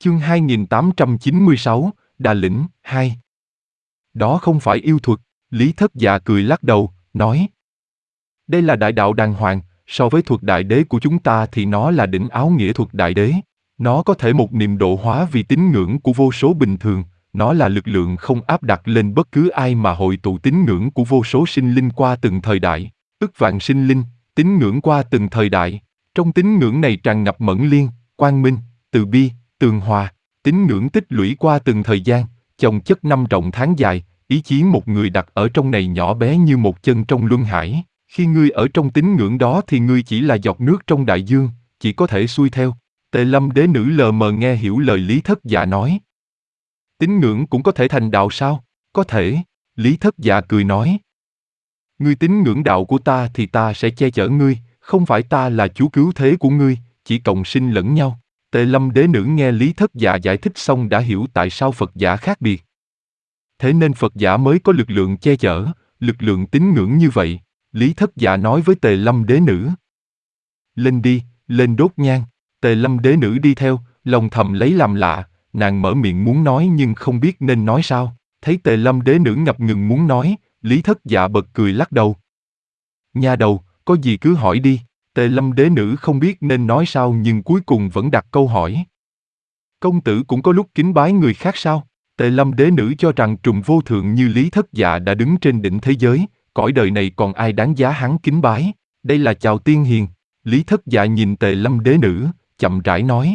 Chương 2896, Đà Lĩnh, 2. Đó không phải yêu thuật, Lý Thất Dạ cười lắc đầu, nói. Đây là đại đạo đàng hoàng, so với thuật đại đế của chúng ta thì nó là đỉnh áo nghĩa thuật đại đế. Nó có thể một niệm độ hóa vì tín ngưỡng của vô số bình thường, nó là lực lượng không áp đặt lên bất cứ ai mà hội tụ tín ngưỡng của vô số sinh linh qua từng thời đại, ức vạn sinh linh, tín ngưỡng qua từng thời đại. Trong tín ngưỡng này tràn ngập mẫn liên, quang minh, từ bi, tường hòa, tín ngưỡng tích lũy qua từng thời gian, chồng chất năm rộng tháng dài, ý chí một người đặt ở trong này nhỏ bé như một chân trong luân hải. Khi ngươi ở trong tín ngưỡng đó thì ngươi chỉ là giọt nước trong đại dương, chỉ có thể xuôi theo. Tề Lâm đế nữ lờ mờ nghe hiểu lời Lý Thất Dạ nói. Tín ngưỡng cũng có thể thành đạo sao? Có thể, Lý Thất Dạ cười nói. Ngươi tín ngưỡng đạo của ta thì ta sẽ che chở ngươi, không phải ta là chúa cứu thế của ngươi, chỉ cộng sinh lẫn nhau. Tề Lâm đế nữ nghe Lý Thất Dạ giải thích xong đã hiểu tại sao Phật giả khác biệt. Thế nên Phật giả mới có lực lượng che chở, lực lượng tín ngưỡng như vậy. Lý Thất Dạ nói với Tề Lâm đế nữ. Lên đi, lên đốt nhang. Tề Lâm đế nữ đi theo, lòng thầm lấy làm lạ, nàng mở miệng muốn nói nhưng không biết nên nói sao. Thấy Tề Lâm đế nữ ngập ngừng muốn nói, Lý Thất Dạ bật cười lắc đầu. Nha đầu, có gì cứ hỏi đi. Tề Lâm đế nữ không biết nên nói sao nhưng cuối cùng vẫn đặt câu hỏi. Công tử cũng có lúc kính bái người khác sao? Tề Lâm đế nữ cho rằng trùm vô thượng như Lý Thất Dạ đã đứng trên đỉnh thế giới, cõi đời này còn ai đáng giá hắn kính bái. Đây là chào tiên hiền. Lý Thất Dạ nhìn Tề Lâm đế nữ, chậm rãi nói.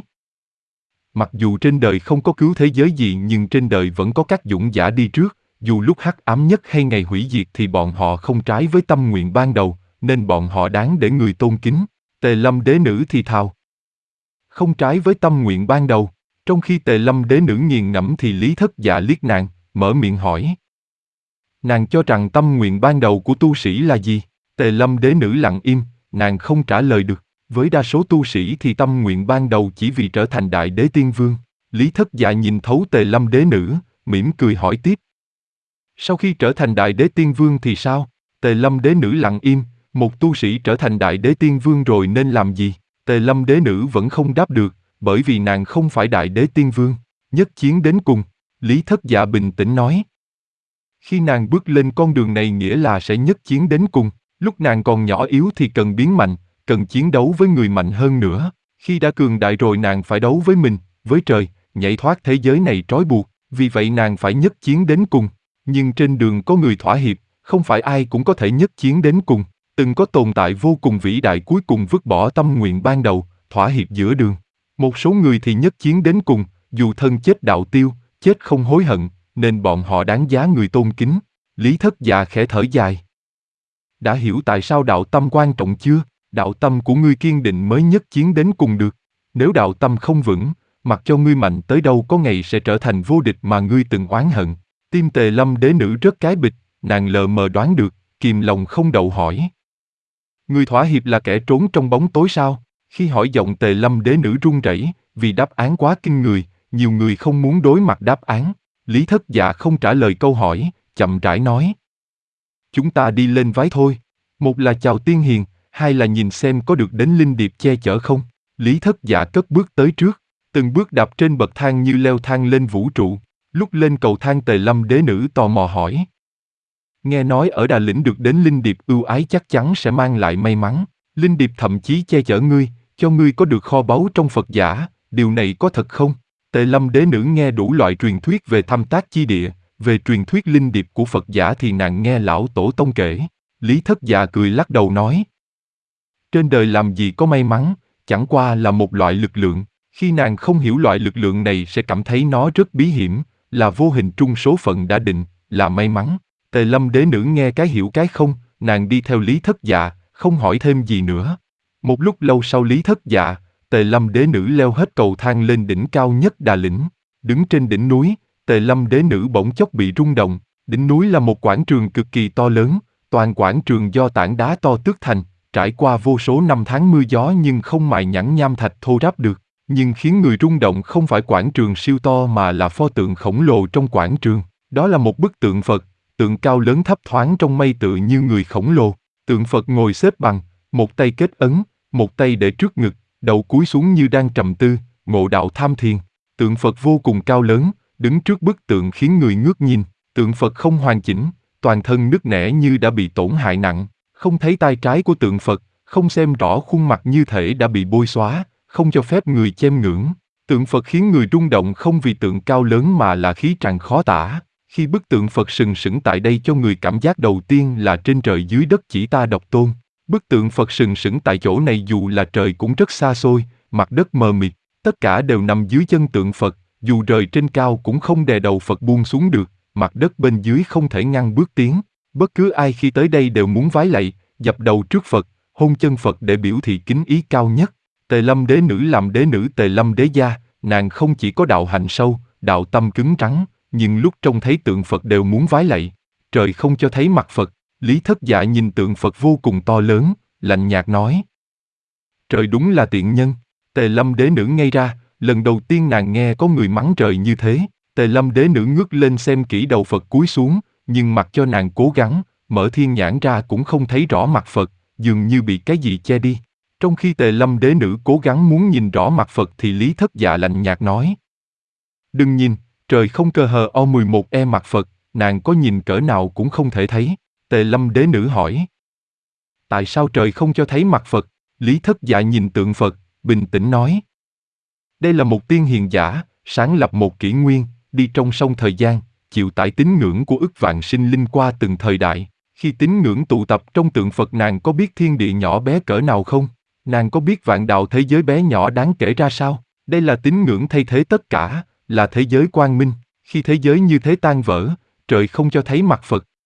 Mặc dù trên đời không có cứu thế giới gì nhưng trên đời vẫn có các dũng giả đi trước, dù lúc hắc ám nhất hay ngày hủy diệt thì bọn họ không trái với tâm nguyện ban đầu, nên bọn họ đáng để người tôn kính. Tề Lâm đế nữ thì thào. Không trái với tâm nguyện ban đầu. Trong khi Tề Lâm đế nữ nghiền ngẫm thì Lý Thất Dạ liếc nàng, mở miệng hỏi. Nàng cho rằng tâm nguyện ban đầu của tu sĩ là gì? Tề Lâm đế nữ lặng im, nàng không trả lời được. Với đa số tu sĩ thì tâm nguyện ban đầu chỉ vì trở thành đại đế tiên vương. Lý Thất Dạ nhìn thấu Tề Lâm đế nữ, mỉm cười hỏi tiếp. Sau khi trở thành đại đế tiên vương thì sao? Tề Lâm đế nữ lặng im, một tu sĩ trở thành đại đế tiên vương rồi nên làm gì? Tề Lâm đế nữ vẫn không đáp được, bởi vì nàng không phải đại đế tiên vương. Nhất chiến đến cùng, Lý Thất Dạ bình tĩnh nói. Khi nàng bước lên con đường này nghĩa là sẽ nhất chiến đến cùng. Lúc nàng còn nhỏ yếu thì cần biến mạnh, cần chiến đấu với người mạnh hơn nữa. Khi đã cường đại rồi nàng phải đấu với mình, với trời, nhảy thoát thế giới này trói buộc. Vì vậy nàng phải nhất chiến đến cùng. Nhưng trên đường có người thỏa hiệp, không phải ai cũng có thể nhất chiến đến cùng. Từng có tồn tại vô cùng vĩ đại cuối cùng vứt bỏ tâm nguyện ban đầu, thỏa hiệp giữa đường. Một số người thì nhất chiến đến cùng, dù thân chết đạo tiêu, chết không hối hận, nên bọn họ đáng giá người tôn kính. Lý Thất Dạ khẽ thở dài. Đã hiểu tại sao đạo tâm quan trọng chưa? Đạo tâm của ngươi kiên định mới nhất chiến đến cùng được. Nếu đạo tâm không vững, mặc cho ngươi mạnh tới đâu có ngày sẽ trở thành vô địch mà ngươi từng oán hận. Tim Tề Lâm đế nữ rớt cái bịch, nàng lờ mờ đoán được, kìm lòng không đậu hỏi. Ngươi thỏa hiệp là kẻ trốn trong bóng tối sao? Khi hỏi giọng Tề Lâm đế nữ run rẩy, vì đáp án quá kinh người, nhiều người không muốn đối mặt đáp án. Lý Thất Dạ không trả lời câu hỏi, chậm rãi nói. Chúng ta đi lên vái thôi. Một là chào tiên hiền, hai là nhìn xem có được đến linh điệp che chở không. Lý Thất Dạ cất bước tới trước, từng bước đạp trên bậc thang như leo thang lên vũ trụ. Lúc lên cầu thang Tề Lâm đế nữ tò mò hỏi. Nghe nói ở Đà Lĩnh được đến linh điệp ưu ái chắc chắn sẽ mang lại may mắn. Linh điệp thậm chí che chở ngươi, cho ngươi có được kho báu trong Phật giả, điều này có thật không? Tề Lâm đế nữ nghe đủ loại truyền thuyết về thăm tác chi địa, về truyền thuyết linh điệp của Phật giả thì nàng nghe lão tổ tông kể. Lý Thất Dạ cười lắc đầu nói. Trên đời làm gì có may mắn, chẳng qua là một loại lực lượng. Khi nàng không hiểu loại lực lượng này sẽ cảm thấy nó rất bí hiểm, là vô hình trung số phận đã định, là may mắn. Tề Lâm đế nữ nghe cái hiểu cái không, nàng đi theo Lý Thất Dạ, không hỏi thêm gì nữa. Một lúc lâu sau Lý Thất Dạ, Tề Lâm đế nữ leo hết cầu thang lên đỉnh cao nhất Đà Lĩnh. Đứng trên đỉnh núi, Tề Lâm đế nữ bỗng chốc bị rung động. Đỉnh núi là một quảng trường cực kỳ to lớn, toàn quảng trường do tảng đá to tước thành, trải qua vô số năm tháng mưa gió nhưng không mài nhẵn nham thạch thô ráp được. Nhưng khiến người rung động không phải quảng trường siêu to mà là pho tượng khổng lồ trong quảng trường. Đó là một bức tượng Phật, tượng cao lớn thấp thoáng trong mây tựa như người khổng lồ. Tượng Phật ngồi xếp bằng, một tay kết ấn, một tay để trước ngực, đầu cúi xuống như đang trầm tư, ngộ đạo tham thiền. Tượng Phật vô cùng cao lớn, đứng trước bức tượng khiến người ngước nhìn. Tượng Phật không hoàn chỉnh, toàn thân nứt nẻ như đã bị tổn hại nặng. Không thấy tay trái của tượng Phật, không xem rõ khuôn mặt như thể đã bị bôi xóa, không cho phép người chiêm ngưỡng. Tượng Phật khiến người rung động không vì tượng cao lớn mà là khí tràn khó tả. Khi bức tượng Phật sừng sững tại đây cho người cảm giác đầu tiên là trên trời dưới đất chỉ ta độc tôn. Bức tượng Phật sừng sững tại chỗ này dù là trời cũng rất xa xôi, mặt đất mờ mịt, tất cả đều nằm dưới chân tượng Phật, dù rời trên cao cũng không đè đầu Phật buông xuống được, mặt đất bên dưới không thể ngăn bước tiến. Bất cứ ai khi tới đây đều muốn vái lạy, dập đầu trước Phật, hôn chân Phật để biểu thị kính ý cao nhất. Tề Lâm Đế Nữ làm đế nữ Tề Lâm Đế Gia, nàng không chỉ có đạo hạnh sâu, đạo tâm cứng rắn, nhưng lúc trông thấy tượng Phật đều muốn vái lạy. Trời không cho thấy mặt Phật, Lý Thất Dạ nhìn tượng Phật vô cùng to lớn, lạnh nhạt nói. Trời đúng là tiện nhân. Tề Lâm Đế Nữ ngây ra, lần đầu tiên nàng nghe có người mắng trời như thế. Tề Lâm Đế Nữ ngước lên xem kỹ đầu Phật cúi xuống, nhưng mặc cho nàng cố gắng, mở thiên nhãn ra cũng không thấy rõ mặt Phật, dường như bị cái gì che đi. Trong khi Tề Lâm Đế Nữ cố gắng muốn nhìn rõ mặt Phật thì Lý Thất Dạ lạnh nhạt nói. Đừng nhìn, trời không cơ hờ o 11 mặt Phật, nàng có nhìn cỡ nào cũng không thể thấy. Tề Lâm Đế Nữ hỏi. Tại sao trời không cho thấy mặt Phật? Lý Thất Dạ nhìn tượng Phật, bình tĩnh nói. Đây là một tiên hiền giả, sáng lập một kỷ nguyên, đi trong sông thời gian, chịu tải tín ngưỡng của ức vạn sinh linh qua từng thời đại. Khi tín ngưỡng tụ tập trong tượng Phật nàng có biết thiên địa nhỏ bé cỡ nào không? Nàng có biết vạn đạo thế giới bé nhỏ đáng kể ra sao? Đây là tín ngưỡng thay thế tất cả, là thế giới quang minh. Khi thế giới như thế tan vỡ, trời không cho thấy mặt Phật,